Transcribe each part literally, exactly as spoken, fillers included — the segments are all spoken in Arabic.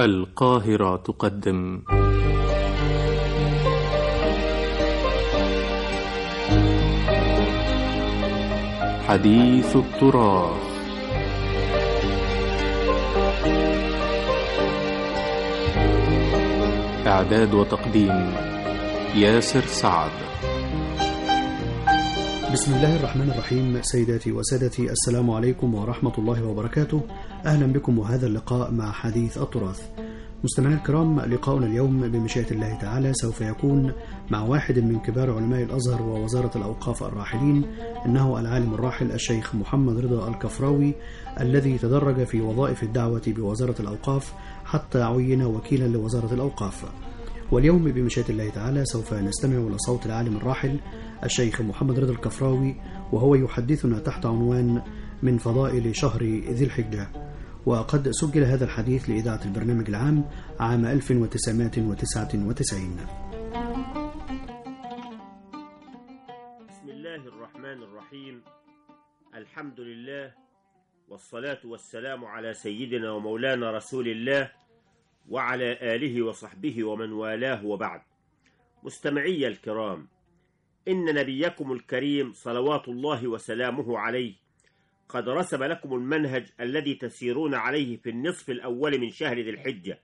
القاهرة تقدم حديث التراث. إعداد وتقديم ياسر سعد. بسم الله الرحمن الرحيم. سيداتي وسادتي، السلام عليكم ورحمة الله وبركاته. أهلا بكم وهذا اللقاء مع حديث التراث. مستمعينا الكرام، لقاؤنا اليوم بمشيئة الله تعالى سوف يكون مع واحد من كبار علماء الأزهر ووزارة الأوقاف الراحلين، إنه العالم الراحل الشيخ محمد رضا الكفراوي، الذي تدرج في وظائف الدعوة بوزارة الأوقاف حتى عين وكيلا لوزارة الأوقاف. واليوم بمشيئة الله تعالى سوف نستمع لصوت العالم الراحل الشيخ محمد رضا الكفراوي، وهو يحدثنا تحت عنوان من فضائل شهر ذي الحجة. وقد سجل هذا الحديث لإذاعة البرنامج العام عام ألف وتسعمائة وتسعة وتسعين. بسم الله الرحمن الرحيم. الحمد لله والصلاة والسلام على سيدنا ومولانا رسول الله وعلى آله وصحبه ومن والاه، وبعد. مستمعي الكرام، إن نبيكم الكريم صلوات الله وسلامه عليه قد رسم لكم المنهج الذي تسيرون عليه في النصف الأول من شهر ذي الحجة،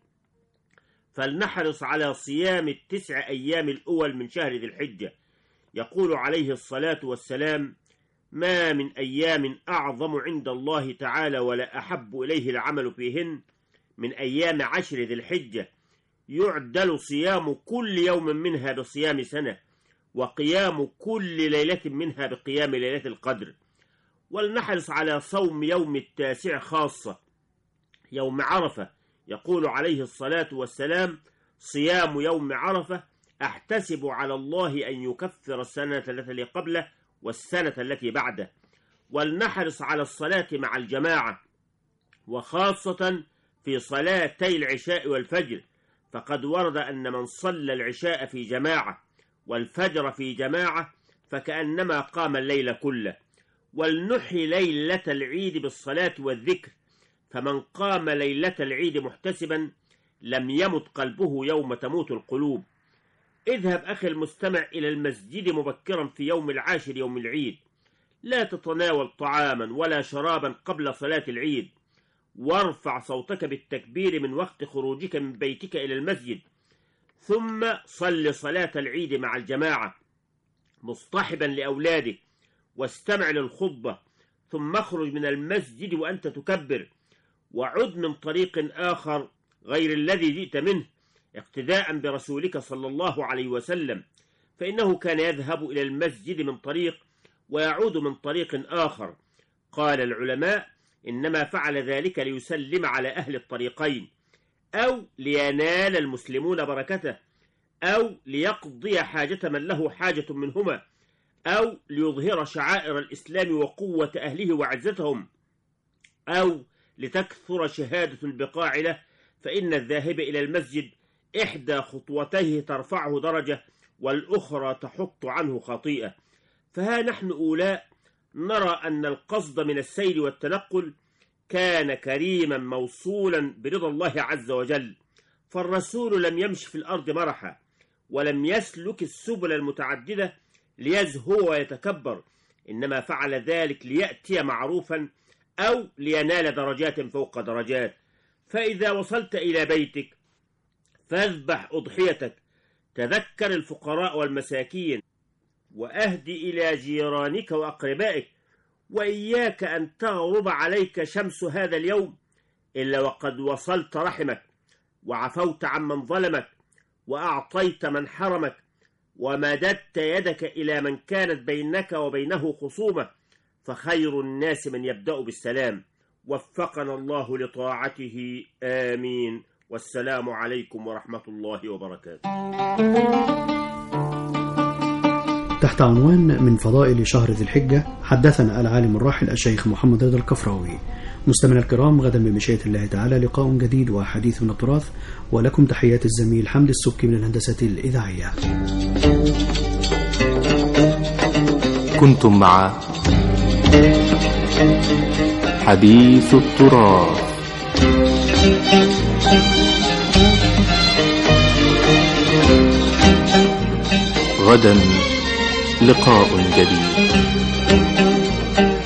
فلنحرص على صيام التسع أيام الأول من شهر ذي الحجة. يقول عليه الصلاة والسلام: ما من أيام أعظم عند الله تعالى ولا أحب إليه العمل فيهن من أيام عشر ذي الحجة، يعدل صيام كل يوم منها بصيام سنة، وقيام كل ليلة منها بقيام ليلة القدر. ولنحرص على صوم يوم التاسع خاصة، يوم عرفة. يقول عليه الصلاة والسلام: صيام يوم عرفة أحتسب على الله أن يكفر السنة التي قبله والسنة التي بعده. ولنحرص على الصلاة مع الجماعة، وخاصة في صلاتي العشاء والفجر، فقد ورد أن من صلى العشاء في جماعة والفجر في جماعة فكأنما قام الليل كله. ولنحي ليلة العيد بالصلاة والذكر، فمن قام ليلة العيد محتسبا لم يمت قلبه يوم تموت القلوب. اذهب أخي المستمع إلى المسجد مبكرا في يوم العاشر يوم العيد، لا تتناول طعاما ولا شرابا قبل صلاة العيد، وارفع صوتك بالتكبير من وقت خروجك من بيتك إلى المسجد، ثم صل صلاة العيد مع الجماعة مصطحبا لأولادك، واستمع للخطبة، ثم اخرج من المسجد وأنت تكبر، وعد من طريق آخر غير الذي جئت منه، اقتداء برسولك صلى الله عليه وسلم، فإنه كان يذهب إلى المسجد من طريق ويعود من طريق آخر. قال العلماء: إنما فعل ذلك ليسلم على أهل الطريقين، أو لينال المسلمون بركته، أو ليقضي حاجة من له حاجة منهما، أو ليظهر شعائر الإسلام وقوة أهله وعزتهم، أو لتكثر شهادة البقاع له، فإن الذاهب إلى المسجد إحدى خطوتيه ترفعه درجة والأخرى تحط عنه خطيئة. فها نحن أولاء نرى أن القصد من السير والتنقل كان كريما موصولا برضا الله عز وجل، فالرسول لم يمشي في الأرض مرحا، ولم يسلك السبل المتعددة ليزهو ويتكبر، إنما فعل ذلك ليأتي معروفا أو لينال درجات فوق درجات. فإذا وصلت إلى بيتك فاذبح أضحيتك، تذكر الفقراء والمساكين، وأهدي إلى جيرانك وأقربائك، وإياك أن تغرب عليك شمس هذا اليوم إلا وقد وصلت رحمك، وعفوت عمن ظلمك، وأعطيت من حرمك، ومددت يدك إلى من كانت بينك وبينه خصومة، فخير الناس من يبدأ بالسلام. وفقنا الله لطاعته، آمين. والسلام عليكم ورحمة الله وبركاته. تحت عنوان من فضائل شهر ذي الحجة حدثنا العالم الراحل الشيخ محمد رضا الكفراوي. مستمعينا الكرام، غدا بمشيئة الله تعالى لقاء جديد وحديث من التراث، ولكم تحيات الزميل حمد السبكي من الهندسة الإذاعية. كنتم مع حديث التراث. وغدا لقاء جديد.